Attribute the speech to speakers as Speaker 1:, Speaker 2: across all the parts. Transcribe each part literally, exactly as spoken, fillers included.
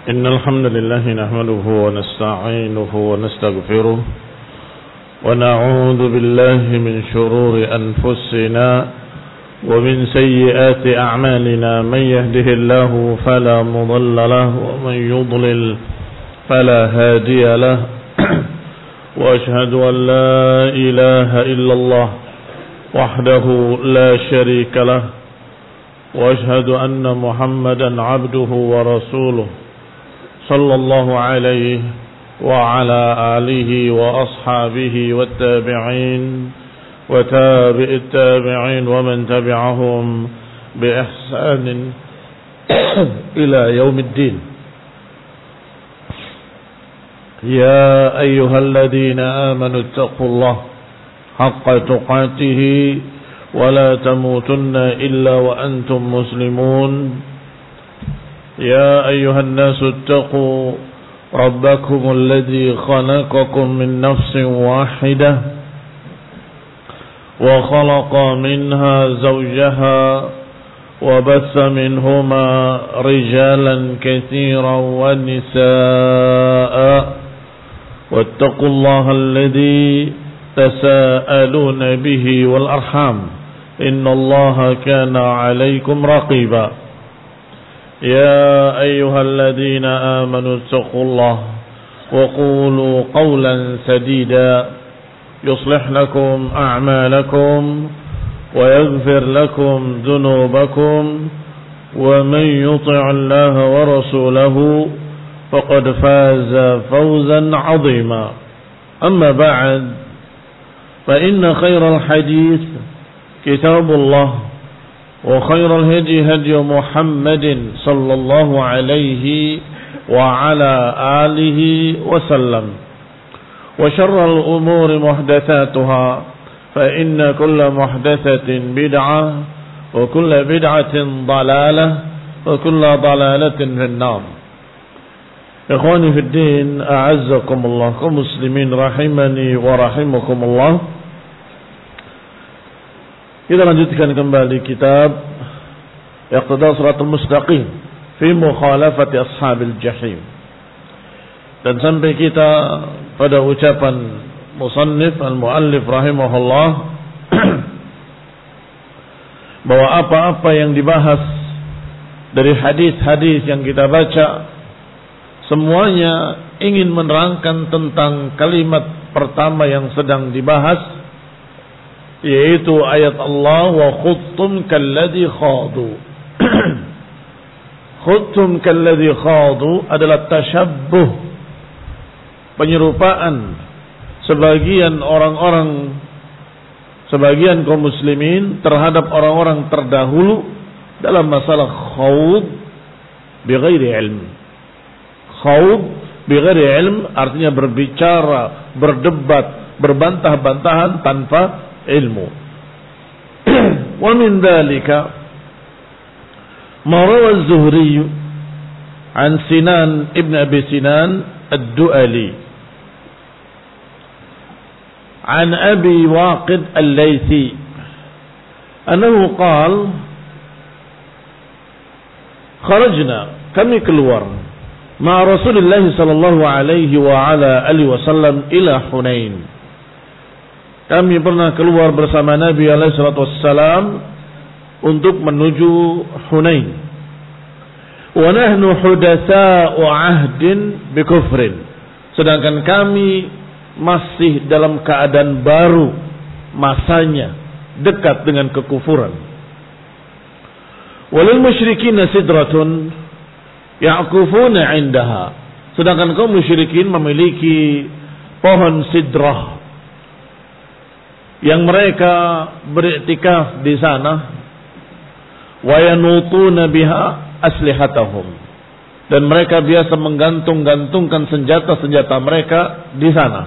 Speaker 1: إن الحمد لله نحمده ونستعينه ونستغفره ونعوذ بالله من شرور أنفسنا ومن سيئات أعمالنا من يهده الله فلا مضل له ومن يضلل فلا هادي له وأشهد أن لا إله إلا الله وحده لا شريك له وأشهد أن محمدا عبده ورسوله صلى الله عليه وعلى آله وأصحابه والتابعين وتابع التابعين ومن تبعهم بإحسان إلى يوم الدين. يا أيها الذين آمنوا اتقوا الله حق تقاته ولا تموتن إلا وأنتم مسلمون. يا أيها الناس اتقوا ربكم الذي خلقكم من نفس واحدة وخلق منها زوجها وبث منهما رجالا كثيرا ونساء واتقوا الله الذي تساءلون به والأرحام إن الله كان عليكم رقيبا. يا أيها الذين آمنوا اتقوا الله وقولوا قولا سديدا يصلح لكم أعمالكم ويغفر لكم ذنوبكم ومن يطع الله ورسوله فقد فاز فوزا عظيما. أما بعد فإن خير الحديث كتاب الله وخير الهدي هدي محمد صلى الله عليه وعلى آله وسلم وشر الأمور محدثاتها فإن كل محدثة بدعة وكل بدعة ضلالة وكل ضلالة في النار. إخواني في الدين أعزكم الله كمسلمين رحمني ورحمكم الله. Kita lanjutkan kembali kitab Iqtida Shiratal Mustaqim fi mukhalafati ashabil jahim. Dan sampai kita pada ucapan musannif al-muallif rahimahullah bahwa apa-apa yang dibahas dari hadis-hadis yang kita baca semuanya ingin menerangkan tentang kalimat pertama yang sedang dibahas, yaitu ayat Allah wa khuttum kalladhi khadu. Khuttum kalladhi khadu adalah tasyabbuh, penyerupaan sebagian orang-orang, sebagian kaum muslimin terhadap orang-orang terdahulu dalam masalah khawd bighairi ilm. Khawd bighairi ilm artinya berbicara, berdebat, berbantah-bantahan tanpa ilmu. Wa min dhalika ma rawa az-Zuhri an Sinan ibn Abi Sinan ad-Du'ali an Abi Waqid al-Laythi annahu qala kharajna, kami keluar ma Rasulullah sallallahu alaihi wa ala alihi wasallam ila Hunain. Kami pernah keluar bersama Nabi alaihi salatu wassalam untuk menuju Hunain. Wa nahnu hudatsa'u 'ahdin bi kufrin. Sedangkan kami masih dalam keadaan baru, masanya dekat dengan kekufuran. Walil musyrikin sidratun ya'kufuna 'indaha. Sedangkan kaum musyrikin memiliki pohon sidrah yang mereka beriktikaf di sana, wa yanutuna biha aslihatahum, dan mereka biasa menggantung-gantungkan senjata-senjata mereka di sana,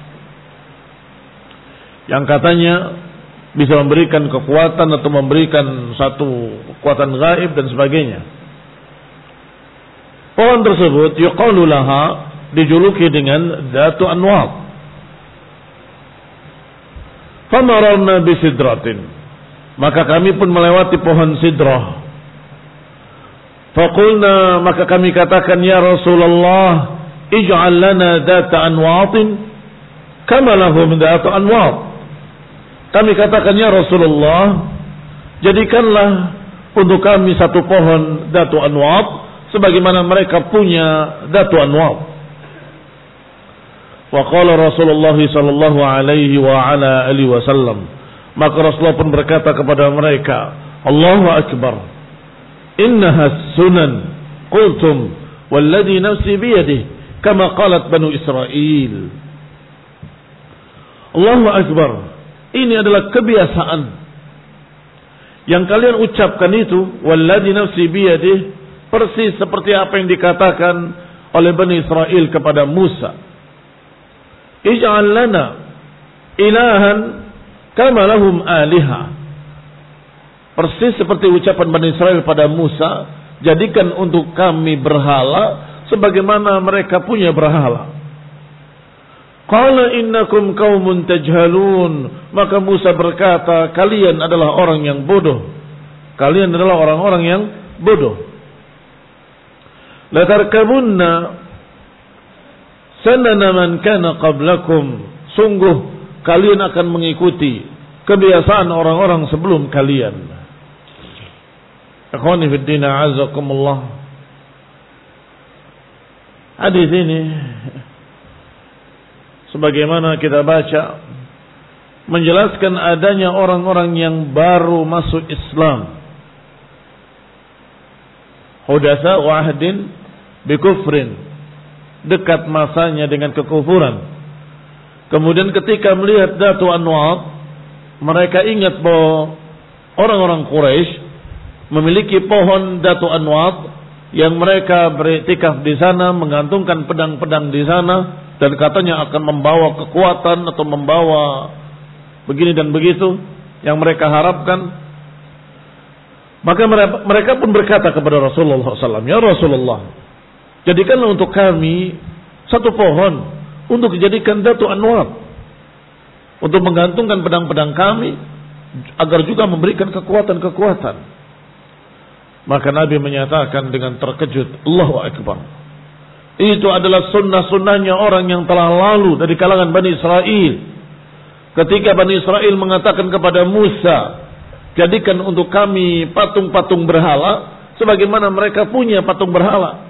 Speaker 1: yang katanya bisa memberikan kekuatan atau memberikan satu kekuatan gaib dan sebagainya. Pohon tersebut yuqalu laha, dijuluki dengan Dhatu Anwat. Famararna bisidratin, maka kami pun melewati pohon sidrah. Faqulna, maka kami katakan, ya Rasulullah, ij'al lana dhata anwatin kama lahum dhata anwat. Kami katakan, ya Rasulullah, jadikanlah untuk kami satu pohon dhatu anwat sebagaimana mereka punya dhatu anwat. Wa qala Rasulullah sallallahu alaihi wa ala alihi wasallam, maka Rasulullah pun berkata kepada mereka, Allahu akbar, innaha sunan, qultum walladhi nafsi biyadihi kama qalat Banu Israel. Allahu akbar, ini adalah kebiasaan yang kalian ucapkan itu, walladhi nafsi biyadihi, persis seperti apa yang dikatakan oleh Bani Israel kepada Musa. Ij'al lana ilahan kama lahum aliha. Persis seperti ucapan Bani Israel pada Musa, jadikan untuk kami berhala sebagaimana mereka punya berhala. Qala innakum qaumun tajhalun, maka Musa berkata, kalian adalah orang yang bodoh. Kalian adalah orang-orang yang bodoh. La tarkabunna sanana man kana qablakum, sungguh kalian akan mengikuti kebiasaan orang-orang sebelum kalian. Akhwani fid din, a'azzakumullah. Hadis ini sebagaimana kita baca menjelaskan adanya orang-orang yang baru masuk Islam, hudatsa wa ahdin bi kufrin, dekat masanya dengan kekufuran. Kemudian ketika melihat Dhatu Anwat, mereka ingat bahwa orang-orang Quraisy memiliki pohon Dhatu Anwat yang mereka beriktikaf di sana, menggantungkan pedang-pedang di sana, dan katanya akan membawa kekuatan atau membawa begini dan begitu yang mereka harapkan. Maka mereka pun berkata kepada Rasulullah shallallahu alaihi wasallam, ya Rasulullah, jadikanlah untuk kami satu pohon untuk dijadikan Dhatu Anwat, untuk menggantungkan pedang-pedang kami agar juga memberikan kekuatan-kekuatan. Maka Nabi menyatakan dengan terkejut, Allahu Akbar, itu adalah sunnah-sunnahnya orang yang telah lalu dari kalangan Bani Israel. Ketika Bani Israel mengatakan kepada Musa, jadikan untuk kami patung-patung berhala sebagaimana mereka punya patung berhala.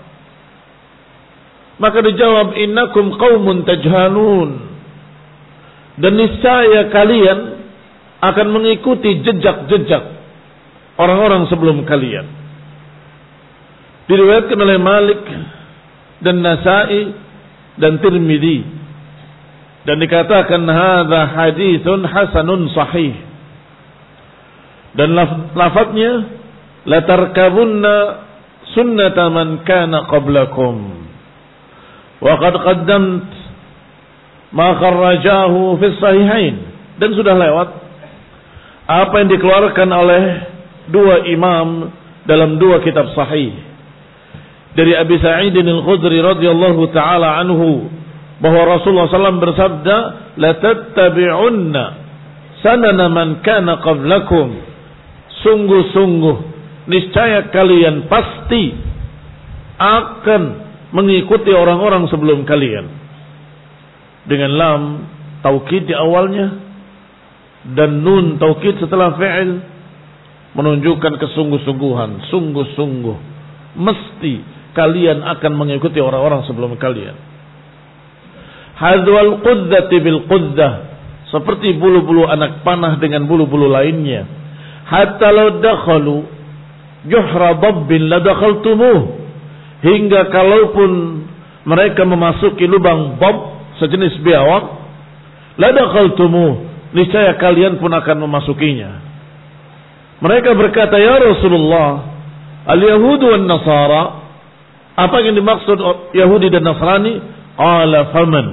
Speaker 1: Maka dijawab, innakum qaumun tajhalun, dan niscaya kalian akan mengikuti jejak-jejak orang-orang sebelum kalian. Diriwayatkan oleh Malik dan Nasa'i dan Tirmidzi, dan dikatakan hadza haditsun hasanun sahih. Dan laf- lafadznya la tarkabunna sunnata man kana qablakum. Wa qad qaddamt ma kharrajahu fi sahihain, dan sudah lewat apa yang dikeluarkan oleh dua imam dalam dua kitab sahih dari Abi Sa'id al-Khudri radhiyallahu taala anhu, bahwa Rasulullah sallallahu alaihi wasallam bersabda, la tattabi'unna sanana man kana qablakum, sungguh-sungguh niscaya kalian pasti akan mengikuti orang-orang sebelum kalian. Dengan lam taukid di awalnya dan nun taukid setelah fi'il menunjukkan kesungguh-sungguhan, sungguh-sungguh mesti kalian akan mengikuti orang-orang sebelum kalian. Hadzwal qudzati bil quddah, seperti bulu-bulu anak panah dengan bulu-bulu lainnya. Hatta law dakhalu juhra dabbin la dakhaltumuh, hingga kalaupun mereka memasuki lubang bab sejenis biawak, la dakhaltumuh, niscaya kalian pun akan memasukinya. Mereka berkata, ya Rasulullah, al-yahudu wan nasara, apa yang dimaksud Yahudi dan Nasrani? Ala faman,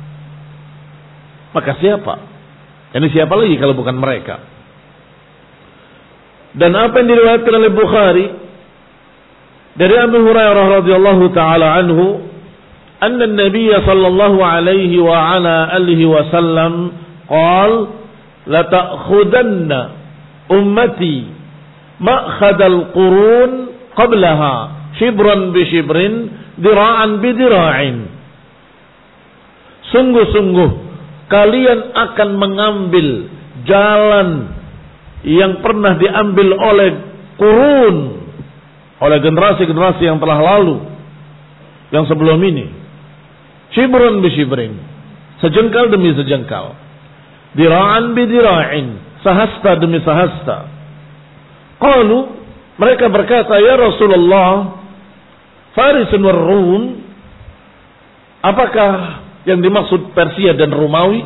Speaker 1: maka siapa? Ini siapa lagi kalau bukan mereka? Dan apa yang diriwayatkan oleh Bukhari dari Abu Hurairah radhiyallahu taala anhu, anna an-nabiy sallallahu alaihi wa ala alihi wasallam qala la ta'khudanna ummati ma'khadal qurun qablaha shibran bi shibrin, dira'an bi dira'in. Sungguh-sungguh kalian akan mengambil jalan yang pernah diambil oleh kurun, oleh generasi-generasi yang telah lalu, yang sebelum ini. Shibran bi shibrin, sejengkal demi sejengkal. Dira'an bi dira'in, sahasta demi sahasta. Qalu, mereka berkata, ya Rasulullah, Farisun war Rum, apakah yang dimaksud Persia dan Romawi?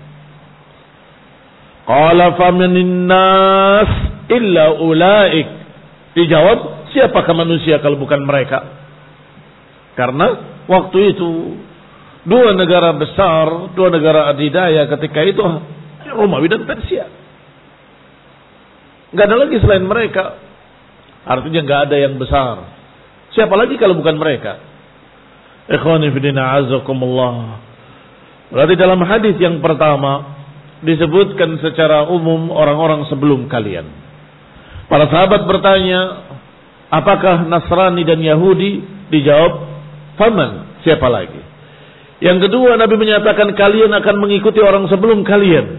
Speaker 1: Qala famanin nas illa ulaik. Dijawab, siapakah manusia kalau bukan mereka? Karena waktu itu dua negara besar, dua negara adidaya ketika itu Romawi dan Persia. Enggak ada lagi selain mereka. Artinya enggak ada yang besar. Siapa lagi kalau bukan mereka? Ikhwani fillah azakumullah. Berarti dalam hadis yang pertama disebutkan secara umum orang-orang sebelum kalian. Para sahabat bertanya, apakah Nasrani dan Yahudi? Dijawab, faman, siapa lagi? Yang kedua, Nabi menyatakan kalian akan mengikuti orang sebelum kalian,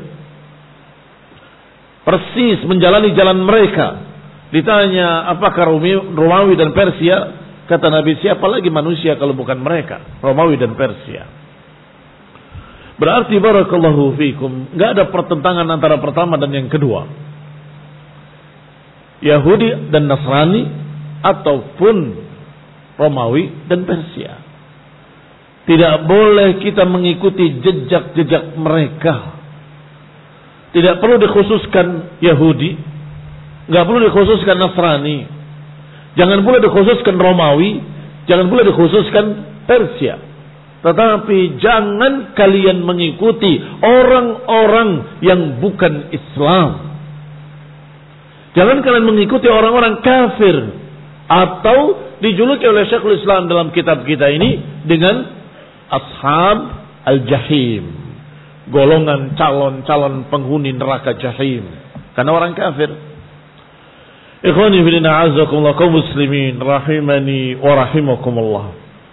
Speaker 1: persis menjalani jalan mereka. Ditanya, apakah Romawi dan Persia? Kata Nabi, siapa lagi manusia kalau bukan mereka, Romawi dan Persia. Berarti barakallahu fikum, enggak ada pertentangan antara pertama dan yang kedua, Yahudi dan Nasrani ataupun Romawi dan Persia. Tidak boleh kita mengikuti jejak-jejak mereka. Tidak perlu dikhususkan Yahudi, enggak perlu dikhususkan Nasrani, jangan pula dikhususkan Romawi, jangan pula dikhususkan Persia. Tetapi jangan kalian mengikuti orang-orang yang bukan Islam. Jangan kalian mengikuti orang-orang kafir, atau dijuluki oleh Syekhul Islam dalam kitab kita ini dengan ashab al-jahim, golongan calon-calon penghuni neraka jahim, karena orang kafir. Ikhwani fillah azakumullah, kaum muslimin rahimani wa rahimakumullah.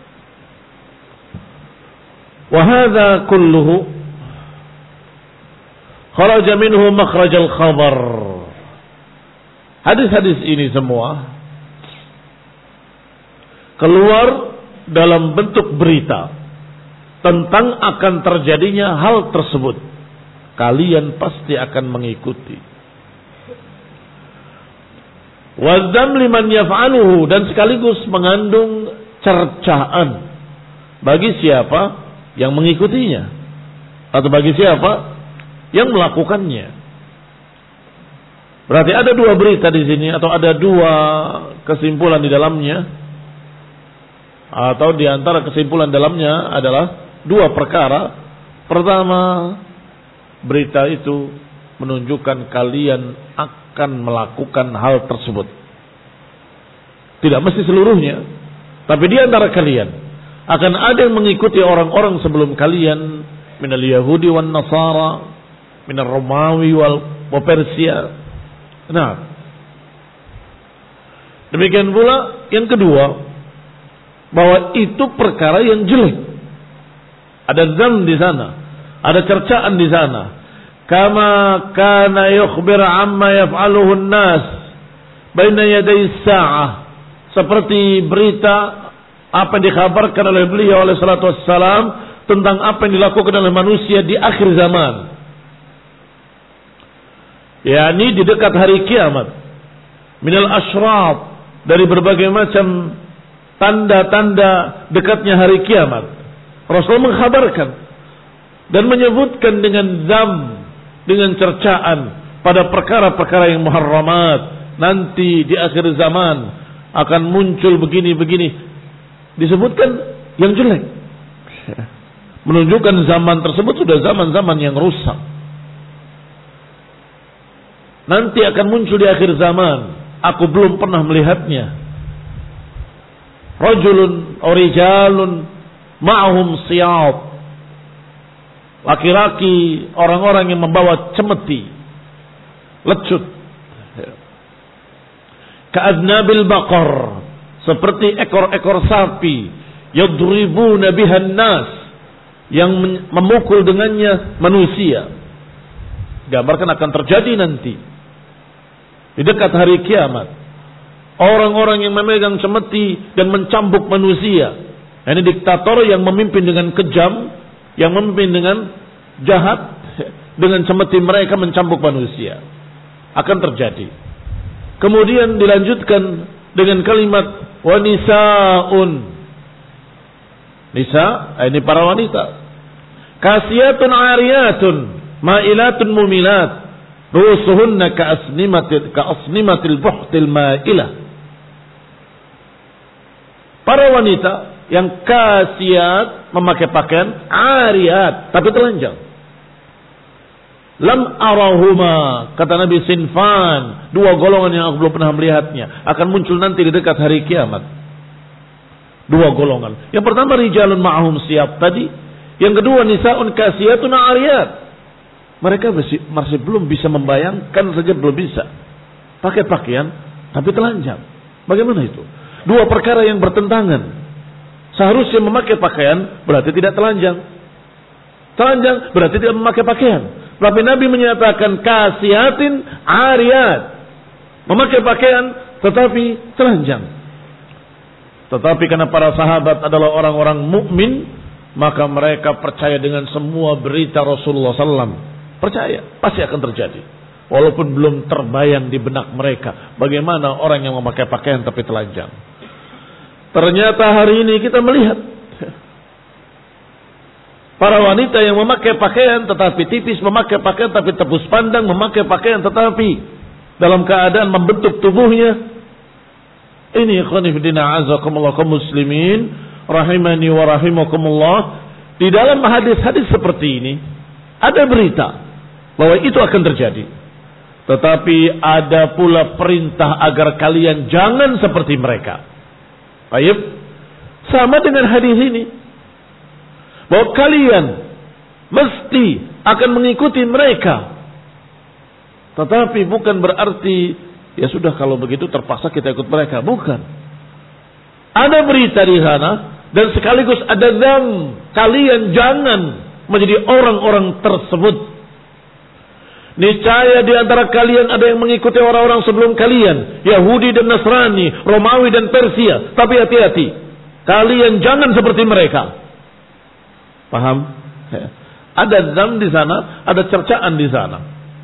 Speaker 1: Wa hadza kulluhu kharaja minhu makhraj al-khabar. Hadis-hadis ini semua keluar dalam bentuk berita tentang akan terjadinya hal tersebut. Kalian pasti akan mengikuti. Wadzam liman yaf'aluhu, dan sekaligus mengandung cercaan bagi siapa yang mengikutinya, atau bagi siapa yang melakukannya. Berarti ada dua berita di sini, atau ada dua kesimpulan di dalamnya, atau di antara kesimpulan dalamnya adalah dua perkara. Pertama, berita itu menunjukkan kalian akan melakukan hal tersebut. Tidak mesti seluruhnya, tapi di antara kalian akan ada yang mengikuti orang-orang sebelum kalian, minal Yahudi wan Nasara, minal Romawi wal wa Persia. Nah, demikian pula yang kedua, bahwa itu perkara yang jelek. Ada zam di sana, ada cercaan di sana. Kama kana yukhbir amma yaf'aluhu an-nas baina yaday as-sa'ah, seperti berita apa yang dikhabarkan oleh beliau alaihi salatu wassalam tentang apa yang dilakukan oleh manusia di akhir zaman, yakni di dekat hari kiamat. Minal asyraf, dari berbagai macam tanda-tanda dekatnya hari kiamat. Rasul mengkhabarkan dan menyebutkan dengan zam, dengan cercaan pada perkara-perkara yang muharramat. Nanti di akhir zaman akan muncul begini-begini. Disebutkan yang jelek, menunjukkan zaman tersebut sudah zaman-zaman yang rusak. Nanti akan muncul di akhir zaman, aku belum pernah melihatnya. Rajulun orijalun ma'hum siyab, laki-laki, orang-orang yang membawa cemeti, lecut, ka'adnabil baqar, seperti ekor-ekor sapi, yadribuna bihan nas, yang memukul dengannya manusia. Gambarkan akan terjadi nanti di dekat hari kiamat, orang-orang yang memegang cemeti dan mencambuk manusia. Ini diktator yang memimpin dengan kejam, yang memimpin dengan jahat, dengan cemeti mereka mencambuk manusia. Akan terjadi. Kemudian dilanjutkan dengan kalimat wa nisaun. Nisa, ini para wanita. Kasiyatun ariyatun, ma'ilatun mumilat, rusuhunna ka'asnimatil ka'asnimatil buhtil ma'ilah. Para wanita yang kasiyat, memakai pakaian, ariyat, tapi telanjang. Lam arahuma, kata Nabi, sinfan, dua golongan yang aku belum pernah melihatnya, akan muncul nanti di dekat hari kiamat. Dua golongan. Yang pertama rijalun ma'ahum siyab tadi, yang kedua nisaun kasiyatun ariyat. Mereka masih, masih belum bisa membayangkan saja, belum bisa pakai pakaian tapi telanjang. Bagaimana itu? Dua perkara yang bertentangan. Seharusnya memakai pakaian berarti tidak telanjang. Telanjang berarti tidak memakai pakaian. Tapi Nabi menyatakan kasihatin ariyat, memakai pakaian tetapi telanjang. Tetapi karena para sahabat adalah orang-orang mukmin, maka mereka percaya dengan semua berita Rasulullah sallallahu alaihi wasallam. Percaya, pasti akan terjadi. Walaupun belum terbayang di benak mereka bagaimana orang yang memakai pakaian tapi telanjang. Ternyata hari ini kita melihat para wanita yang memakai pakaian tetapi tipis, memakai pakaian tapi tebus pandang, memakai pakaian tetapi dalam keadaan membentuk tubuhnya. Ini khonifdina azakumullah kaum muslimin rahimani wa rahimakumullah. Di dalam hadis-hadis seperti ini ada berita bahwa itu akan terjadi. Tetapi ada pula perintah agar kalian jangan seperti mereka. Baik, sama dengan hadis ini, bahwa kalian mesti akan mengikuti mereka. Tetapi bukan berarti ya sudah kalau begitu terpaksa kita ikut mereka. Bukan. Ada berita di sana dan sekaligus ada dzam, kalian jangan menjadi orang-orang tersebut. Niscaya di antara kalian ada yang mengikuti orang-orang sebelum kalian, Yahudi dan Nasrani, Romawi dan Persia. Tapi hati-hati, kalian jangan seperti mereka. Paham? Ada dzam di sana, ada cercaan di sana.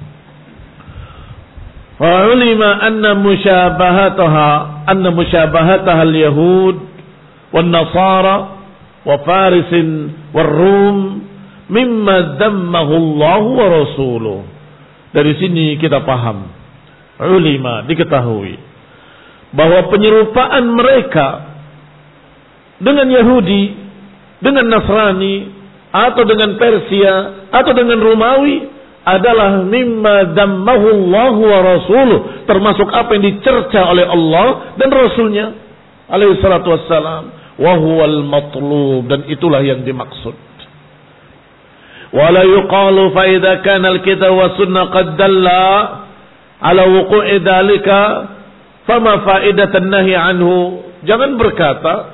Speaker 1: Wa ulima anna musyabahataha anna musyabahataha al-yahud wan nasara wa farisin war rum mimma dammahu Allah wa rasuluh. Dari sini kita paham, ulima diketahui bahwa penyerupaan mereka dengan Yahudi, dengan Nasrani, atau dengan Persia, atau dengan Romawi adalah mimma dammahu Allah wa rasuluh, termasuk apa yang dicerca oleh Allah dan Rasulnya alaihi salatu wassalam, wa huwal matlub, dan itulah yang dimaksud. Wala yuqalu fa idza kana al-kitab wa sunnah qad dalla ala wuqu'i dzalika fama faidatan nahi anhu. Jangan berkata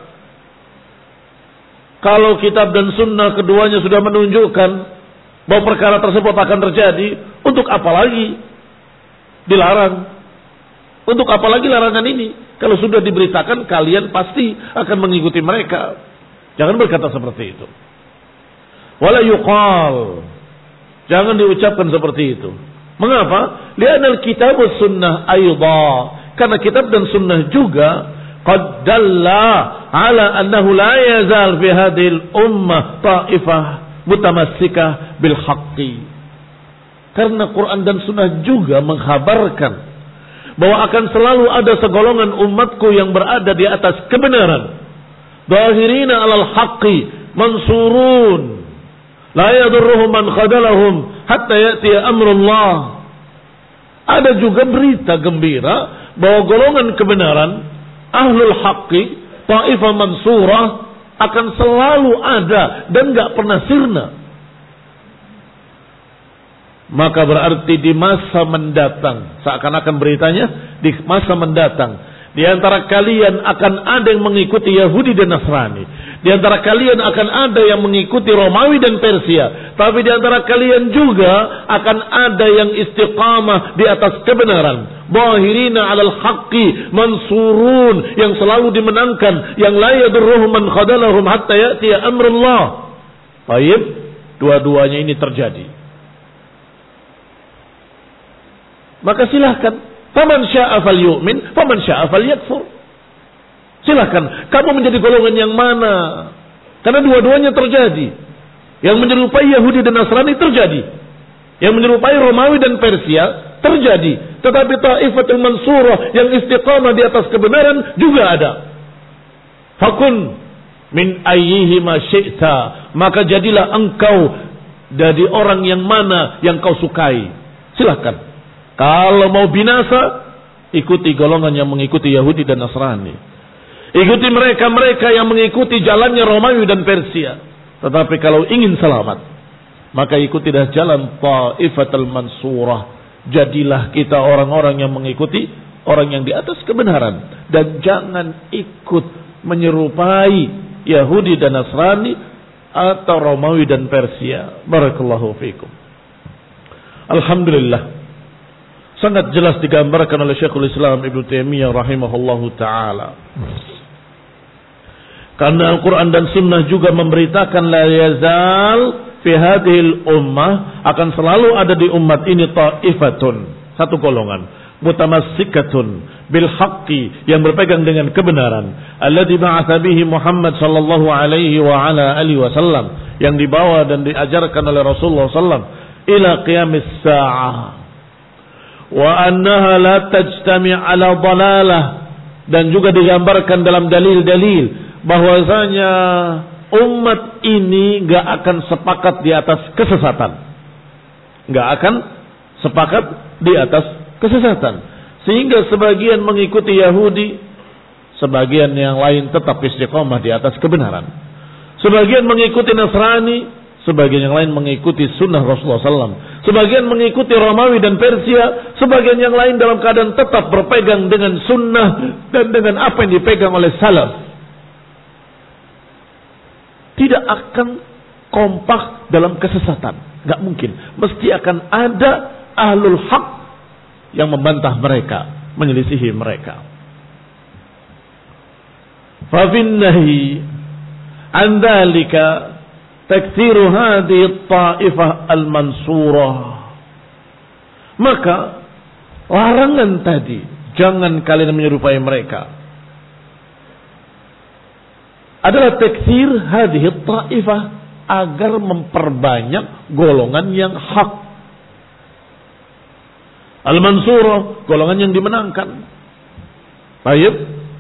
Speaker 1: kalau kitab dan sunnah keduanya sudah menunjukkan bahwa perkara tersebut akan terjadi, untuk apa lagi dilarang? Untuk apa lagi larangan ini? Kalau sudah diberitakan kalian pasti akan mengikuti mereka. Jangan berkata seperti itu. Wala yuqal, jangan diucapkan seperti itu. Mengapa? Li'anal kitab was sunnah aidha, karena kitab dan sunnah juga qad dalla ala annahu la yazal fi hadhil ummah ta'ifah mutamassikah bil haqqi. Karena Quran dan sunnah juga mengkhabarkan bahwa akan selalu ada segolongan umatku yang berada di atas kebenaran. Dhahirina alal haqqi mansurun. La yadurruhum man khadalahum hatta ya'ti amrullah. Ada juga berita gembira bahwa golongan kebenaran, ahlul haqqi, ta'ifah mansurah, akan selalu ada dan gak pernah sirna. Maka berarti di masa mendatang, seakan-akan beritanya di masa mendatang, Di antara kalian akan ada yang mengikuti Yahudi dan Nasrani. Di antara kalian akan ada yang mengikuti Romawi dan Persia. Tapi di antara kalian juga akan ada yang istiqamah di atas kebenaran. Zahirina 'alal haqqi mansurun, yang selalu dimenangkan, yang la yadurruhum man khadalahum hatta ya'tiya amrullah. Baik, dua-duanya ini terjadi. Maka silahkan. Faman sya'a falyu'min, faman sya'a falyakfur. Silakan kamu menjadi golongan yang mana? Karena dua-duanya terjadi. Yang menyerupai Yahudi dan Nasrani terjadi. Yang menyerupai Romawi dan Persia terjadi. Tetapi Ta'ifatul Mansurah yang istiqamah di atas kebenaran juga ada. Fakun min ayyihima syi'ta, maka jadilah engkau dari orang yang mana yang kau sukai. Silakan. Kalau mau binasa, ikuti golongan yang mengikuti Yahudi dan Nasrani. Ikuti mereka-mereka yang mengikuti jalannya Romawi dan Persia. Tetapi kalau ingin selamat, maka ikutilah jalan Ta'ifatul Mansurah. Jadilah kita orang-orang yang mengikuti orang yang di atas kebenaran. Dan jangan ikut menyerupai Yahudi dan Nasrani atau Romawi dan Persia. Barakallahu fikum. Alhamdulillah. Sangat jelas digambarkan oleh Syekhul Islam Ibnu Taimiyah rahimahullahu taala. Karena Al-Quran dan Sunnah juga memberitakan la yazal fi hadhil ummah, akan selalu ada di umat ini ta'ifatun, satu golongan, mutamassikatun bil haqqi, yang berpegang dengan kebenaran, alladzi ba'atsa bihi Muhammad sallallahu alaihi wa ala alihi wasallam, yang dibawa dan diajarkan oleh Rasulullah sallallahu alaihi wasallam ila qiyamis saa'ah. Wa annaha la tajtami' ala dhalalah, dan juga digambarkan dalam dalil-dalil bahwasanya umat ini enggak akan sepakat di atas kesesatan. Enggak akan sepakat di atas kesesatan. Sehingga sebagian mengikuti Yahudi, sebagian yang lain tetap istiqomah di atas kebenaran. Sebagian mengikuti Nasrani, sebagian yang lain mengikuti sunnah Rasulullah sallallahu alaihi wasallam. Sebagian mengikuti Romawi dan Persia. Sebagian yang lain dalam keadaan tetap berpegang dengan sunnah dan dengan apa yang dipegang oleh salaf. Tidak akan kompak dalam kesesatan. Gak mungkin. Mesti akan ada ahlul haq yang membantah mereka, menyelisihi mereka. Fafin nahi an dzalika taktsiru hadhihi ta'ifah al-mansurah. Maka larangan tadi, jangan kalian menyerupai mereka, adalah taktsir hadhihi ta'ifah, agar memperbanyak golongan yang hak. Al-mansurah, golongan yang dimenangkan. Baik.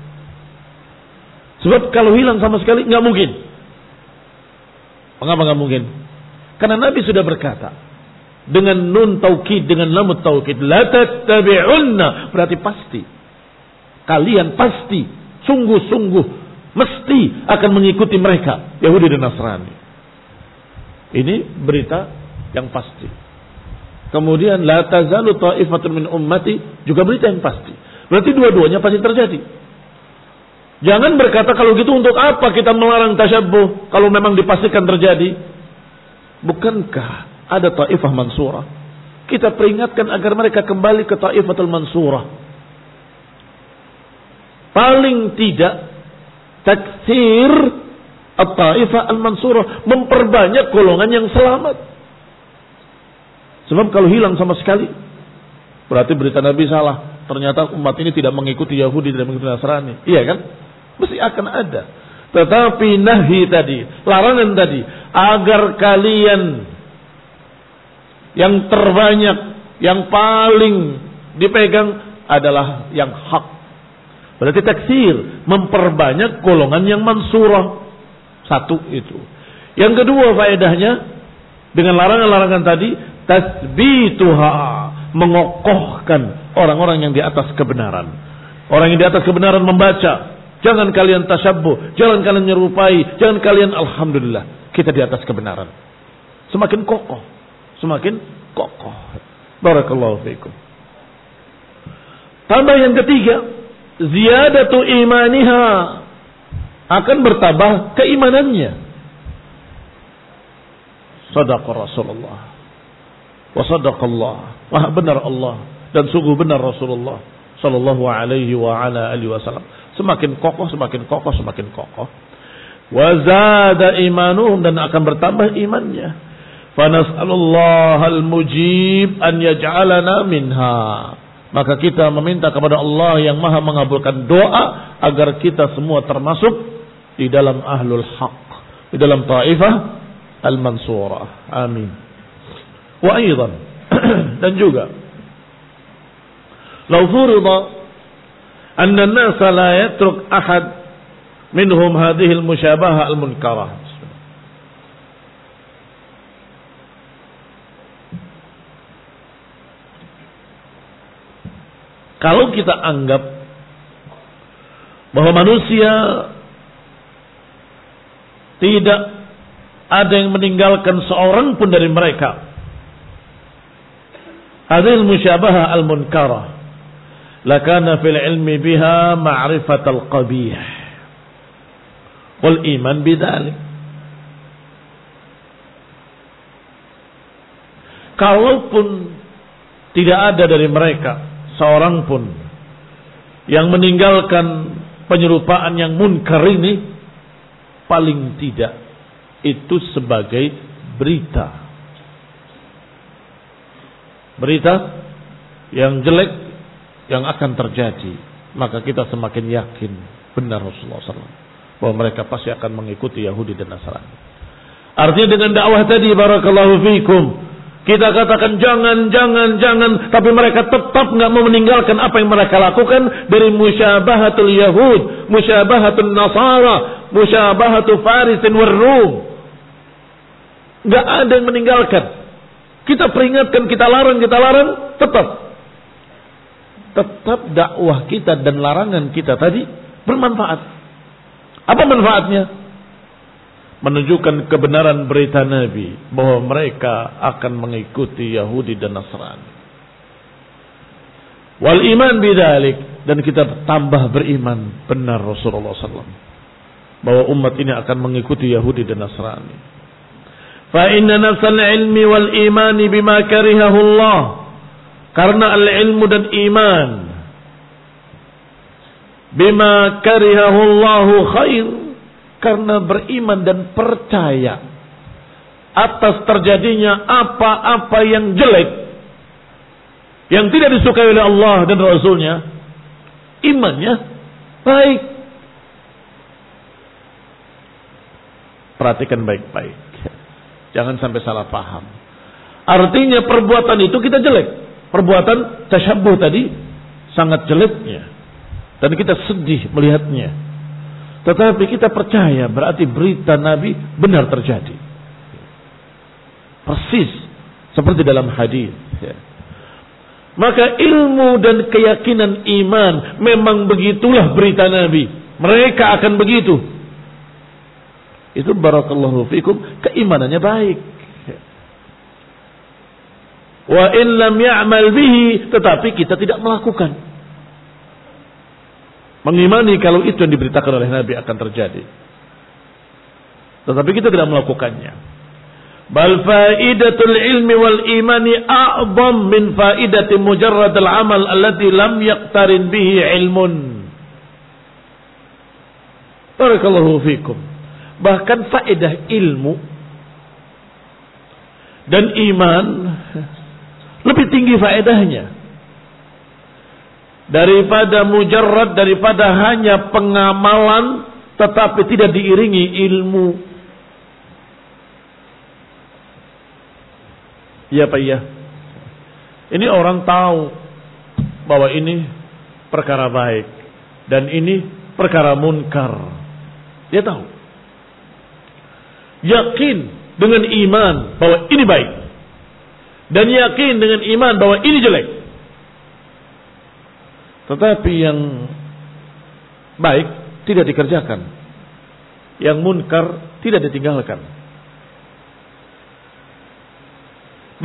Speaker 1: Sebab kalau hilang sama sekali nggak mungkin. Mengapa nggak mungkin? Karena Nabi sudah berkata dengan nun taukid, dengan lam taukid, la tattabi'unna, berarti pasti. Kalian pasti, sungguh-sungguh, mesti akan mengikuti mereka, Yahudi dan Nasrani. Ini berita yang pasti. Kemudian la tazalu ta'ifatun min ummati, juga berita yang pasti. Berarti dua-duanya pasti terjadi. Jangan berkata kalau gitu untuk apa kita melarang tasyabbuh kalau memang dipastikan terjadi. Bukankah ada ta'ifah mansurah? Kita peringatkan agar mereka kembali ke ta'ifatul mansurah. Paling tidak taksir at-ta'ifah al-mansurah, memperbanyak golongan yang selamat. Sebab kalau hilang sama sekali, berarti berita Nabi salah. Ternyata umat ini tidak mengikuti Yahudi, tidak mengikuti Nasrani. Iya kan? Mesti akan ada. Tetapi nahi tadi, larangan tadi, agar kalian yang terbanyak, yang paling dipegang adalah yang hak. Berarti taksir, memperbanyak golongan yang mansurah. Satu itu. Yang kedua faedahnya, dengan larangan-larangan tadi, tasbituha, mengokohkan orang-orang yang di atas kebenaran. Orang yang di atas kebenaran membaca, jangan kalian tasyabbuh, jangan kalian menyerupai, jangan kalian, alhamdulillah, kita di atas kebenaran. Semakin kokoh, semakin kokoh. Barakallahu fiikum. Tambah yang ketiga, ziyadatu imaniha, akan bertambah keimanannya. Sadaqa Rasulullah wa sadaqallah, wah benar Allah dan sungguh benar Rasulullah sallallahu alaihi wa ala alihi wasallam. Semakin kokoh, semakin kokoh, semakin kokoh. Wa zada imanuhum, dan akan bertambah imannya. Fa nas'alullahal mujib an yaj'alana minha. Maka kita meminta kepada Allah yang Maha mengabulkan doa agar kita semua termasuk di dalam ahlul haq, di dalam taifah al-mansurah. Amin. Wa aidan, dan juga law furida anna an-nas la yatruk ahad minhum hadhihi al-musyabaha al-munkarah. Kalau kita anggap bahwa manusia tidak ada yang meninggalkan seorang pun dari mereka hadhil musyabaha al-munkarah, lakana fil ilmi biha ma'rifatal qabih wal iman bidzalik. Kalaupun tidak ada dari mereka seorang pun yang meninggalkan penyerupaan yang munkar ini, paling tidak itu sebagai berita. Berita yang jelek yang akan terjadi. Maka kita semakin yakin benar Rasulullah shallallahu alaihi wasallam bahwa mereka pasti akan mengikuti Yahudi dan Nasrani. Artinya dengan dakwah tadi, barakallahu fikum, kita katakan jangan, jangan, jangan, tapi mereka tetap nggak mau meninggalkan apa yang mereka lakukan dari musyabahatul Yahud, musyabahatul Nasara, musyabahatul Farisin war Rum. Nggak ada yang meninggalkan. Kita peringatkan, kita larang, kita larang, tetap. Tetap dakwah kita dan larangan kita tadi bermanfaat. Apa manfaatnya? Menunjukkan kebenaran berita Nabi bahwa mereka akan mengikuti Yahudi dan Nasrani. Wal iman bidzalik, dan kita tambah beriman benar Rasulullah shallallahu alaihi wasallam bahwa umat ini akan mengikuti Yahudi dan Nasrani. Fa inna nafsal ilmi wal imani bima karihahu Allah, karena al ilmu dan iman bima karihahu Allah khair, karena beriman dan percaya atas terjadinya apa-apa yang jelek yang tidak disukai oleh Allah dan Rasulnya, imannya baik. Perhatikan baik-baik, jangan sampai salah paham. Artinya perbuatan itu kita jelek, perbuatan tasyabbuh tadi sangat jeleknya, dan kita sedih melihatnya. Tetapi kita percaya berarti berita Nabi benar terjadi. Persis seperti dalam hadis. Ya. Maka ilmu dan keyakinan iman memang begitulah berita Nabi. Mereka akan begitu. Itu barakallahu fikum, keimanannya baik. Wa in lam ya'mal bihi, tetapi kita tidak melakukan. Mengimani kalau itu yang diberitakan oleh Nabi akan terjadi, tetapi kita tidak melakukannya. Bal faidatul ilmi wal imani a'zam min faidati mujarrad al amal allati lam yaqtarin bihi ilmun. Barakallahu fikum. Bahkan faedah ilmu dan iman lebih tinggi faedahnya daripada mujarrad, daripada hanya pengamalan tetapi tidak diiringi ilmu. Iya Pak, iya. Ini orang tahu bahwa ini perkara baik dan ini perkara munkar. Dia tahu. Yakin dengan iman bahwa ini baik dan yakin dengan iman bahwa ini jelek. Tetapi yang baik tidak dikerjakan, yang munkar tidak ditinggalkan.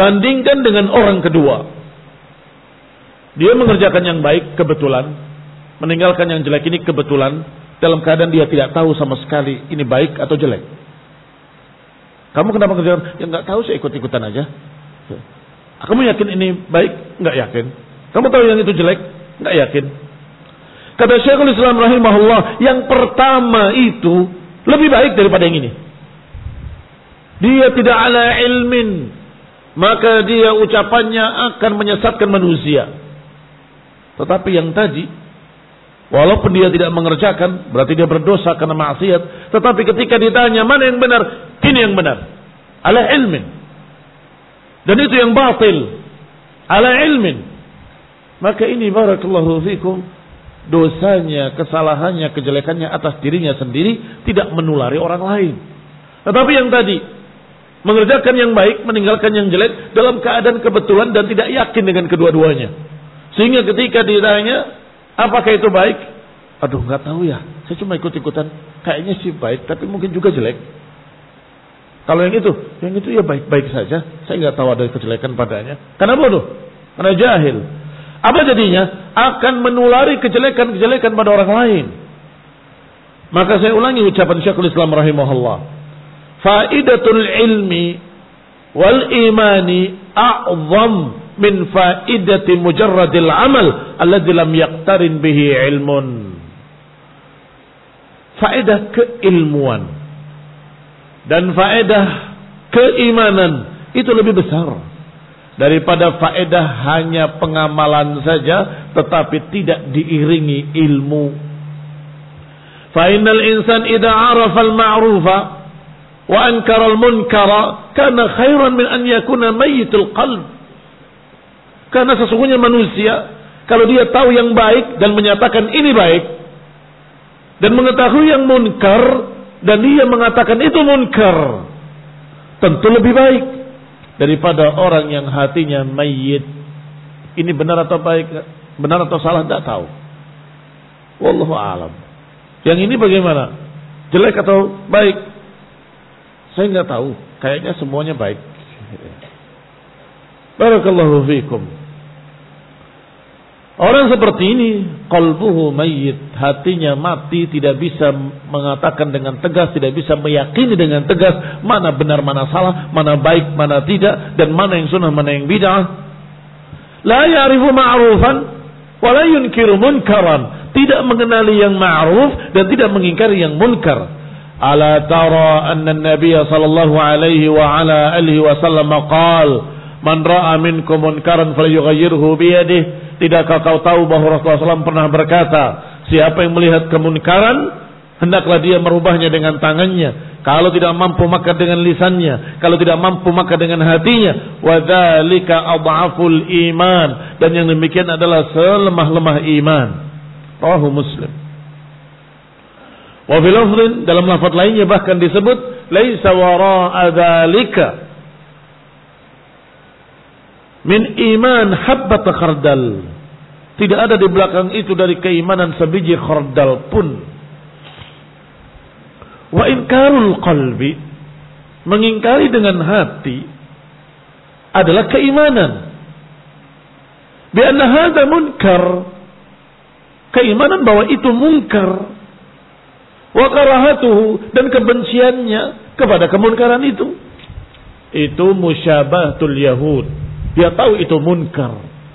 Speaker 1: Bandingkan dengan orang kedua, dia mengerjakan yang baik kebetulan, meninggalkan yang jelek ini kebetulan dalam keadaan dia tidak tahu sama sekali ini baik atau jelek. Kamu kenapa kerjakan? Ya nggak tahu, saya ikut-ikutan aja. Kamu yakin ini baik? Nggak yakin. Kamu tahu yang itu jelek? Nggak yakin. Kata Syekhul Islam rahimahullah, yang pertama itu lebih baik daripada yang ini. Dia tidak ala ilmin, maka dia ucapannya akan menyesatkan manusia. Tetapi yang tadi, walaupun dia tidak mengerjakan, berarti dia berdosa karena maksiat. Tetapi ketika ditanya mana yang benar, ini yang benar. Ala ilmin. Dan itu yang batil. Ala ilmin. Maka ini barakallahu fikum, dosanya, kesalahannya, kejelekannya atas dirinya sendiri, tidak menulari orang lain. Tetapi yang tadi, mengerjakan yang baik, meninggalkan yang jelek, dalam keadaan kebetulan dan tidak yakin dengan kedua-duanya. Sehingga ketika ditanya, apakah itu baik? Aduh, nggak tahu ya. Saya cuma ikut-ikutan. Kayaknya sih baik, tapi mungkin juga jelek. Kalau yang itu, yang itu ya baik-baik saja. Saya nggak tahu ada kejelekan padanya. Karena bodoh, karena jahil. Apa jadinya? Akan menulari kejelekan-kejelekan pada orang lain. Maka saya ulangi ucapan Syekhul Islam rahimahullah. Faidatul ilmi wal imani a'zam min faidati mujarradil amal alladzi lam yaqtarin bihi ilmun. Faedah keilmuan dan faedah keimanan itu lebih besar daripada faedah hanya pengamalan saja tetapi tidak diiringi ilmu. Fa innal insan idza arafa al-ma'rufa wa ankara al-munkara kana khairan min an yakuna mayyitul qalb. Karena sesungguhnya manusia kalau dia tahu yang baik dan menyatakan ini baik dan mengetahui yang munkar dan dia mengatakan itu munkar, tentu lebih baik daripada orang yang hatinya mayyit. Ini benar atau baik, benar atau salah tidak tahu. Wallahu a'lam. Yang ini bagaimana? Jelek atau baik? Saya nggak tahu. Kayaknya semuanya baik. Barakallahu fiikum. Orang seperti ini, qalbuhu mayyit, hatinya mati, tidak bisa mengatakan dengan tegas, tidak bisa meyakini dengan tegas mana benar, mana salah, mana baik, mana tidak, dan mana yang sunnah, mana yang bid'ah. La ya'rifu ma'rufan wa la yunkiru munkaran, tidak mengenali yang ma'ruf dan tidak mengingkari yang munkar. Ala tara anna an-nabiy sallallahu alaihi wa ala alihi wa sallam qala man ra'a minkum munkaran falyughayyirhu bi yadihi. Tidakkah kau tahu bahwa Rasulullah shallallahu alaihi wasallam pernah berkata, siapa yang melihat kemunkaran, hendaklah dia merubahnya dengan tangannya. Kalau tidak mampu maka dengan lisannya. Kalau tidak mampu maka dengan hatinya. Wa dzalika adhaful iman. Dan yang demikian adalah selemah-lemah iman. Rawahu Muslim. Wa fil lafdhin, dalam lafaz lainnya bahkan disebut laisa wara'a dzalika min iman habbat khardal. Tidak ada di belakang itu dari keimanan sebiji khardal pun. Wa inkarul qalbi, mengingkari dengan hati adalah keimanan. Bi anna hadza munkar, keimanan bahwa itu munkar. Wa karahatuhu, dan kebenciannya kepada kemunkaran itu. Itu musyabahatul yahud. Dia tahu itu munkar.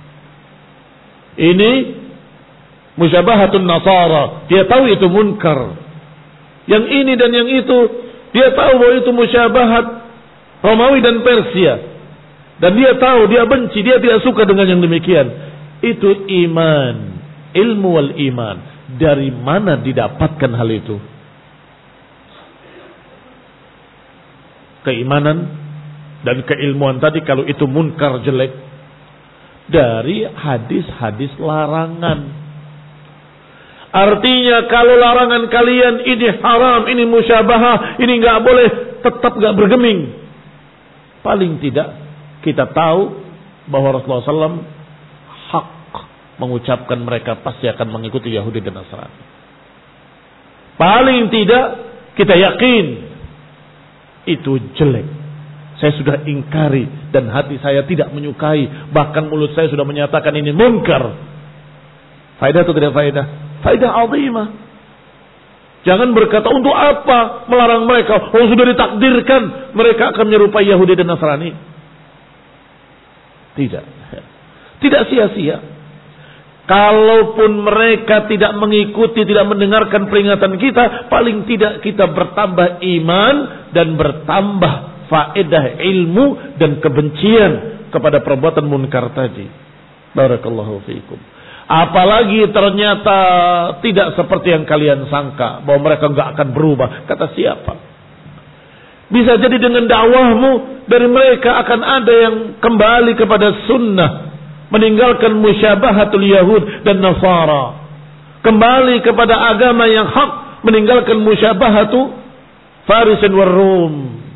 Speaker 1: Ini musyabahatun nasara. Dia tahu itu munkar. Yang ini dan yang itu, dia tahu bahwa itu musyabahat Romawi dan Persia. Dan dia tahu, dia benci, dia tidak suka dengan yang demikian. Itu iman. Ilmu wal iman. Dari mana didapatkan hal itu? Keimanan dan keilmuan tadi, kalau itu munkar jelek, dari hadis-hadis larangan. Artinya kalau larangan kalian ini haram, ini musyabahah, ini nggak boleh, tetap nggak bergeming. Paling tidak kita tahu bahwa Rasulullah shallallahu alaihi wasallam hak mengucapkan mereka pasti akan mengikuti Yahudi dan Nasrani. Paling tidak kita yakin itu jelek. Saya sudah ingkari dan hati saya tidak menyukai. Bahkan mulut saya sudah menyatakan ini munkar. Faedah atau tidak faedah? Faedah azimah. Jangan berkata untuk apa melarang mereka? Oh, sudah ditakdirkan mereka akan menyerupai Yahudi dan Nasrani. Tidak. Tidak sia-sia. Kalaupun mereka tidak mengikuti, tidak mendengarkan peringatan kita, paling tidak kita bertambah iman dan bertambah faedah ilmu dan kebencian kepada perbuatan munkar tadi. Barakallahu fiikum. Apalagi ternyata tidak seperti yang kalian sangka, bahwa mereka enggak akan berubah. Kata siapa? Bisa jadi dengan dakwahmu dari mereka akan ada yang kembali kepada sunnah, meninggalkan musyabahatul Yahud dan Nasara, kembali kepada agama yang hak, meninggalkan musyabahatu Faris dan Rum.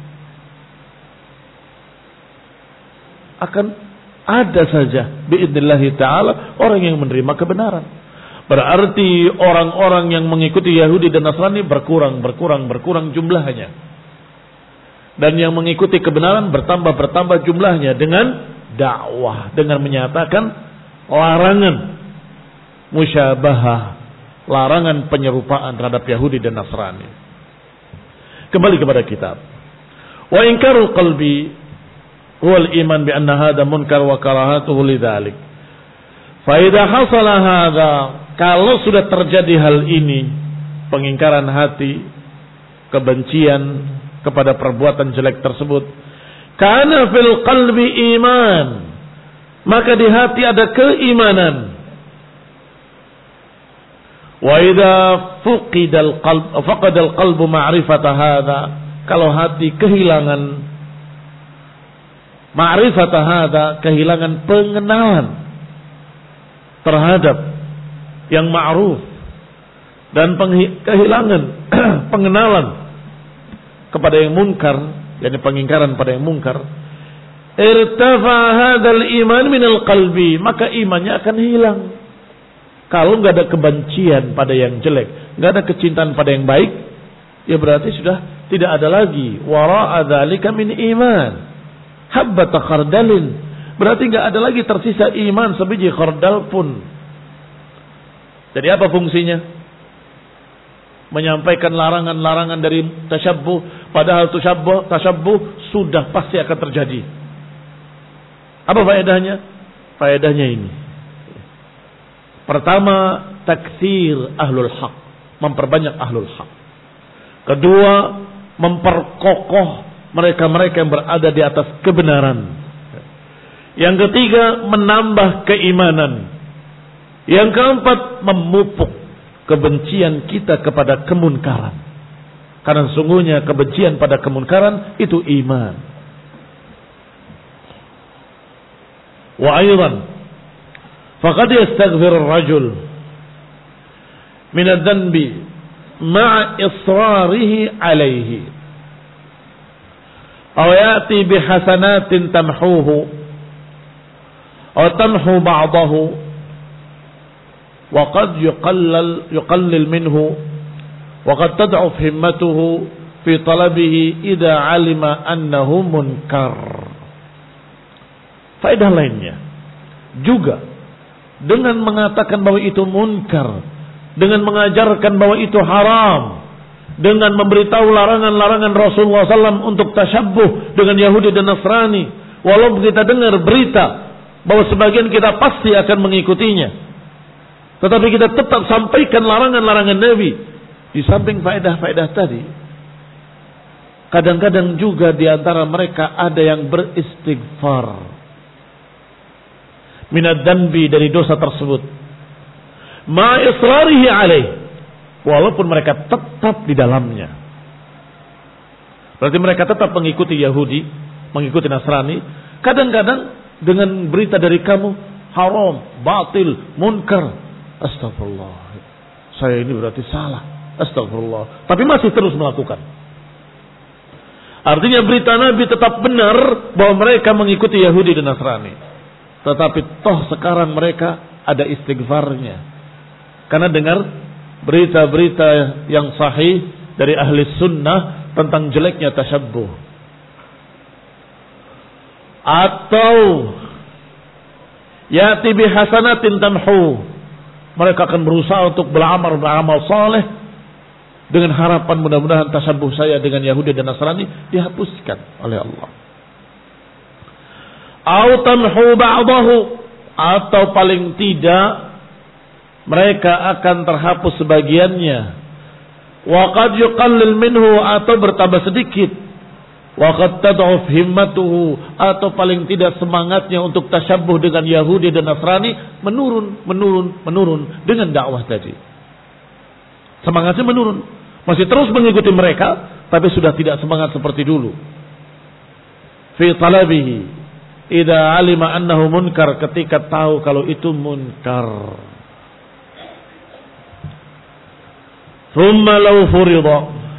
Speaker 1: Akan ada saja biidznillah ta'ala orang yang menerima kebenaran. Berarti orang-orang yang mengikuti Yahudi dan Nasrani berkurang, berkurang, berkurang jumlahnya. Dan yang mengikuti kebenaran bertambah, bertambah jumlahnya dengan dakwah, dengan menyatakan larangan musyabahah, larangan penyerupaan terhadap Yahudi dan Nasrani. Kembali kepada kitab. Wa inkarul qalbi huwal iman bi anna hadha munkar wa karahatuhu lidzalik. Fa idza hasala hadza, kalau sudah terjadi hal ini, pengingkaran hati, kebencian kepada perbuatan jelek tersebut, kana fil qalbi iman, maka di hati ada keimanan. Wa idza fuqidal qalb faqadal qalbu ma'rifata hadza, kalau hati kehilangan ma'rifata hadza, kehilangan pengenalan terhadap yang ma'ruf dan kehilangan pengenalan kepada yang munkar, yakni pengingkaran pada yang munkar, irtafa hadzal iman minal qalbi, maka imannya akan hilang. Kalau nggak ada kebencian pada yang jelek, nggak ada kecintaan pada yang baik, ya berarti sudah tidak ada lagi wara'a dzalika min iman, habbata khardalin, berarti nggak ada lagi tersisa iman sebiji khardal pun. Jadi apa fungsinya? Menyampaikan larangan-larangan dari tasyabbuh, padahal tasyabbuh, tasyabbuh sudah pasti akan terjadi. Apa faedahnya? Faedahnya ini. Pertama, taktsir ahlul haq, memperbanyak ahlul haq. Kedua, memperkokoh mereka-mereka yang berada di atas kebenaran. Yang ketiga, menambah keimanan. Yang keempat, memupuk kebencian kita kepada kemunkaran. Karena sesungguhnya kebencian pada kemunkaran itu iman. Wa aydan faqad yastaghfir ar-rajul min adh-dhanbi ma'a israrihi alayhi aw ya'ti bihasanatin tamhuhu aw tamhu ba'dahu وقد يقلل يقلل منه وقد تضعف همته في طلبه إذا علم أنه منكر. Faedah lainnya juga dengan mengatakan bahwa itu munkar, dengan mengajarkan bahwa itu haram, dengan memberitahu larangan-larangan Rasulullah shallallahu alaihi wasallam untuk tasyabbuh dengan Yahudi dan Nasrani, walaupun kita dengar berita bahwa sebagian kita pasti akan mengikutinya, tetapi kita tetap sampaikan larangan-larangan Nabi. Di samping faedah-faedah tadi, kadang-kadang juga di antara mereka ada yang beristighfar minad dzanbi, dari dosa tersebut, ma israrihi alaih, walaupun mereka tetap di dalamnya. Berarti mereka tetap mengikuti Yahudi, mengikuti Nasrani. Kadang-kadang dengan berita dari kamu haram, batil, munkar, astagfirullah, saya ini berarti salah, astagfirullah, tapi masih terus melakukan. Artinya berita Nabi tetap benar bahwa mereka mengikuti Yahudi dan Nasrani, tetapi toh sekarang mereka ada istighfarnya karena dengar berita-berita yang sahih dari ahli sunnah tentang jeleknya tasyabbuh. Atau ya'ti bihasanatin tamhu, Mereka akan berusaha untuk beramal beramal saleh dengan harapan mudah-mudahan tasyabuh saya dengan Yahudi dan Nasrani dihapuskan oleh Allah. Au tamhu ba'dahu, atau paling tidak mereka akan terhapus sebagiannya. Wa qad yuqallil minhu, atau bertambah sedikit. Wa qad tad'uf himmatuhu, atau paling tidak semangatnya untuk tasyabuh dengan Yahudi dan Nasrani menurun, menurun, menurun dengan dakwah tadi. Semangatnya menurun, masih terus mengikuti mereka, tapi sudah tidak semangat seperti dulu. Fi talabihi idza alima annahu munkar, ketika tahu kalau itu munkar. Thumma law furida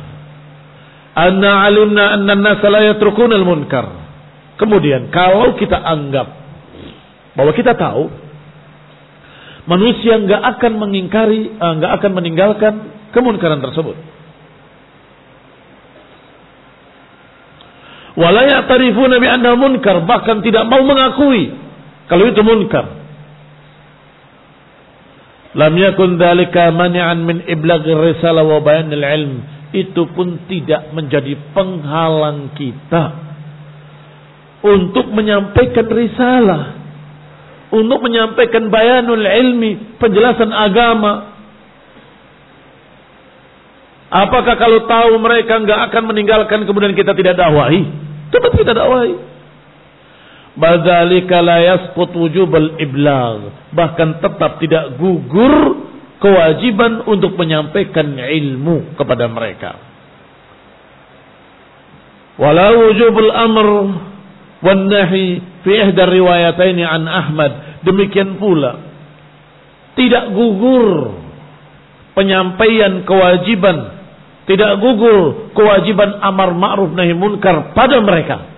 Speaker 1: anna alimna anna an-nas la yatrukuna al-munkar. Kemudian kalau kita anggap bahwa kita tahu manusia enggak akan mengingkari, enggak akan meninggalkan kemunkaran tersebut. Wala ya'tarifuna bi annahu munkar, bahkan tidak mau mengakui kalau itu munkar. Lam yakun dzalika mani'an min iblaghir risalah wa bayanil ilm, itu pun tidak menjadi penghalang kita untuk menyampaikan risalah, untuk menyampaikan bayanul ilmi, penjelasan agama. Apakah kalau tahu mereka enggak akan meninggalkan kemudian kita tidak dakwahi? Tetap kita dakwahi. Badzalika la yasqut wujubal iblagh, bahkan tetap tidak gugur kewajiban untuk menyampaikan ilmu kepada mereka. Wala wujubul amr wan nahi fi ihda riwayataini an Ahmad, demikian pula tidak gugur penyampaian kewajiban, tidak gugur kewajiban amar ma'ruf nahi munkar pada mereka.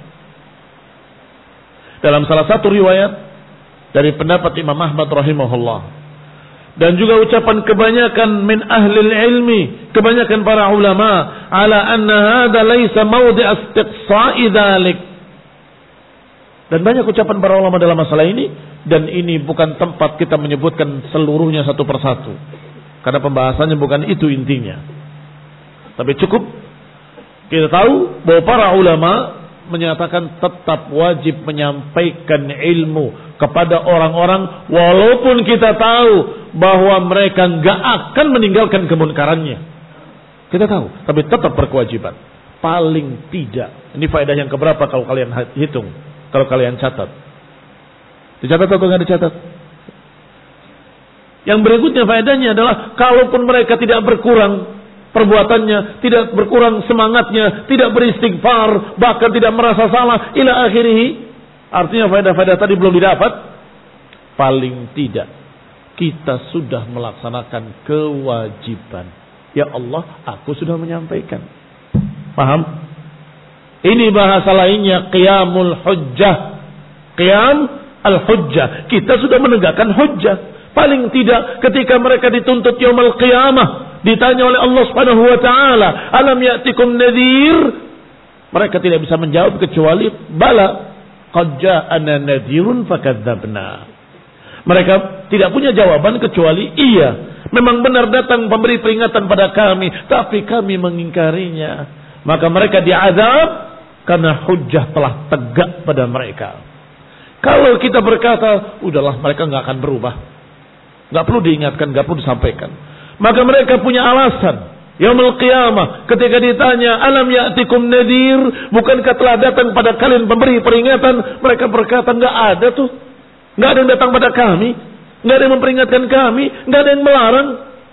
Speaker 1: Dalam salah satu riwayat dari pendapat Imam Ahmad rahimahullah, dan juga ucapan kebanyakan min ahlil ilmi, kebanyakan para ulama, ala anna hadha laysa mawdi' istiqsa'i dzalik. Dan banyak ucapan para ulama dalam masalah ini, dan ini bukan tempat kita menyebutkan seluruhnya satu persatu, karena pembahasannya bukan itu intinya. Tapi cukup kita tahu bahwa para ulama menyatakan tetap wajib menyampaikan ilmu kepada orang-orang walaupun kita tahu bahwa mereka enggak akan meninggalkan kemunkarannya. Kita tahu, tapi tetap berkewajiban. Paling tidak. Ini faedah yang keberapa kalau kalian hitung, kalau kalian catat. Dicatat atau enggak dicatat? Yang berikutnya faedahnya adalah kalaupun mereka tidak berkurang perbuatannya, tidak berkurang semangatnya, tidak beristighfar, bahkan tidak merasa salah ila akhirih, artinya faedah-faedah tadi belum didapat, paling tidak kita sudah melaksanakan kewajiban. Ya Allah, aku sudah menyampaikan. Paham? Ini bahasa lainnya qiyamul hujjah. Qiyam al-hujjah. Kita sudah menegakkan hujjah. Paling tidak ketika mereka dituntut yaumul qiyamah, ditanya oleh Allah Subhanahu wa taala, "Alam ya'tikum nadhir?" Mereka tidak bisa menjawab kecuali bala, qad ja'ana nadhirun fakadzdzabna. Mereka tidak punya jawaban kecuali iya, memang benar datang pemberi peringatan pada kami, tapi kami mengingkarinya. Maka mereka diazab karena hujjah telah tegak pada mereka. Kalau kita berkata, udahlah mereka enggak akan berubah, enggak perlu diingatkan, enggak perlu disampaikan, maka mereka punya alasan. Yaumul qiyamah ketika ditanya, alam ya'tikum nadir, bukankah telah datang pada kalian pemberi peringatan? Mereka berkata, enggak ada tuh, enggak ada yang datang pada kami, enggak ada yang memperingatkan kami, enggak ada yang melarang.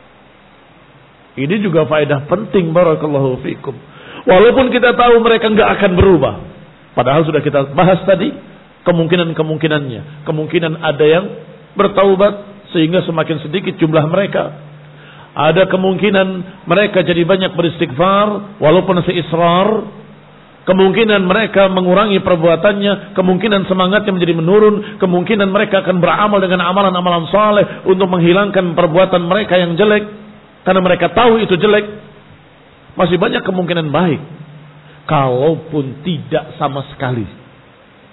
Speaker 1: Ini juga faedah penting, barakallahu fikum. Walaupun kita tahu mereka enggak akan berubah, padahal sudah kita bahas tadi kemungkinan-kemungkinannya. Kemungkinan ada yang bertaubat sehingga semakin sedikit jumlah mereka. Ada kemungkinan mereka jadi banyak beristighfar walaupun masih israr. Kemungkinan mereka mengurangi perbuatannya, kemungkinan semangatnya menjadi menurun, kemungkinan mereka akan beramal dengan amalan-amalan saleh untuk menghilangkan perbuatan mereka yang jelek karena mereka tahu itu jelek. Masih banyak kemungkinan baik. Kalaupun tidak sama sekali,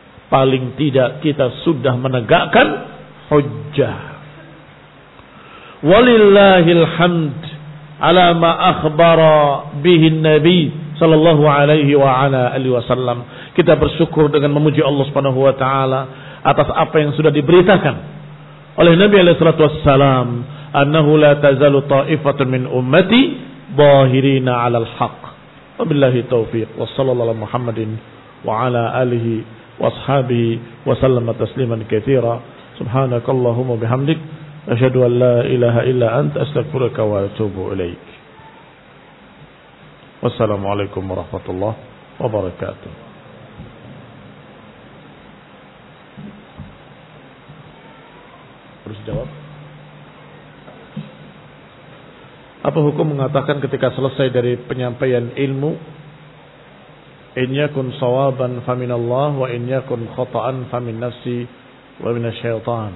Speaker 1: paling tidak kita sudah menegakkan hujjah. Walillahil hamd ala ma akhbara bihi Nabi sallallahu alaihi wa ala alihi wasallam. Kita bersyukur dengan memuji Allah Subhanahu wa taala atas apa yang sudah diberitakan oleh Nabi alaihi salatu wassalam, annahu la tazalu ta'ifatun min ummati zahirina 'alal haqq. Wabillahi taufiq. Wassallallahu ala Muhammadin wa ala alihi washabihi wa sallama tasliman katsira. Subhanakallahumma bihamdik asyhadu an la ilaha illa anta astaghfiruka wa atubu ilaik. Wassalamualaikum warahmatullahi wabarakatuh. Terus jawab. Apa hukum mengatakan ketika selesai dari penyampaian ilmu, in yakun sawaban faminallah wa in yakun khata'an famin nafsi wa minasyaitan.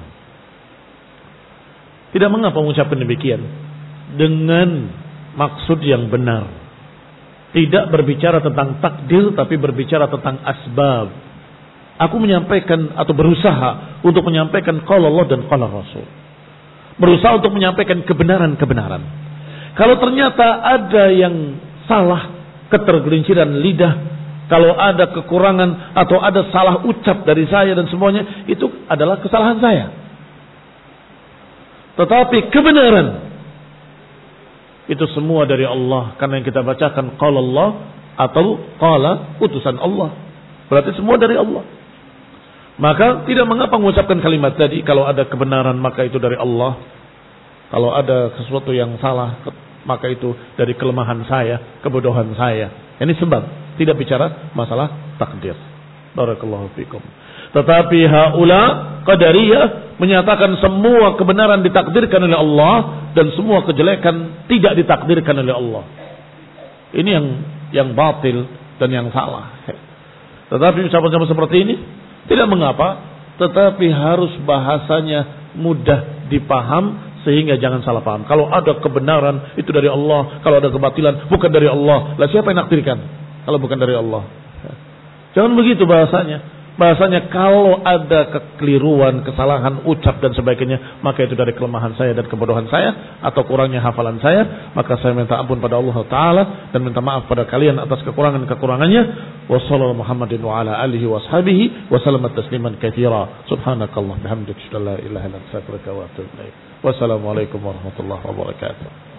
Speaker 1: Tidak mengapa mengucapkan demikian dengan maksud yang benar. Tidak berbicara tentang takdir, tapi berbicara tentang asbab. Aku menyampaikan atau berusaha untuk menyampaikan qala Allah dan qala Rasul. Berusaha untuk menyampaikan kebenaran-kebenaran. Kalau ternyata ada yang salah, ketergelinciran lidah, kalau ada kekurangan atau ada salah ucap dari saya dan semuanya, itu adalah kesalahan saya. Tetapi kebenaran itu semua dari Allah, karena yang kita bacakan qala Allah atau qala utusan Allah. Berarti semua dari Allah. Maka tidak mengapa mengucapkan kalimat tadi, kalau ada kebenaran maka itu dari Allah. Kalau ada sesuatu yang salah, maka itu dari kelemahan saya, kebodohan saya. Ini sebab tidak bicara masalah takdir. Barakallahu fikum. Tetapi haula qadariyah menyatakan semua kebenaran ditakdirkan oleh Allah dan semua kejelekan tidak ditakdirkan oleh Allah. Ini yang yang batil dan yang salah. Tetapi ucapan-ucapan seperti ini tidak mengapa, tetapi harus bahasanya mudah dipaham sehingga jangan salah paham. Kalau ada kebenaran itu dari Allah, kalau ada kebatilan bukan dari Allah. Lah siapa yang nakdirkan kalau bukan dari Allah? Jangan begitu bahasanya. Bahasanya kalau ada kekeliruan, kesalahan ucap dan sebagainya, maka itu dari kelemahan saya dan kebodohan saya atau kurangnya hafalan saya, maka saya minta ampun pada Allah Taala dan minta maaf pada kalian atas kekurangan-kekurangannya. Wassallallahu Muhammadin wa ala alihi washabihi wa sallama tasliman katsira. Subhanakallah bihamdika asyhadu an la ilaha illa anta astaghfiruka wa atubu ilaik. Wassalamualaikum warahmatullahi wabarakatuh.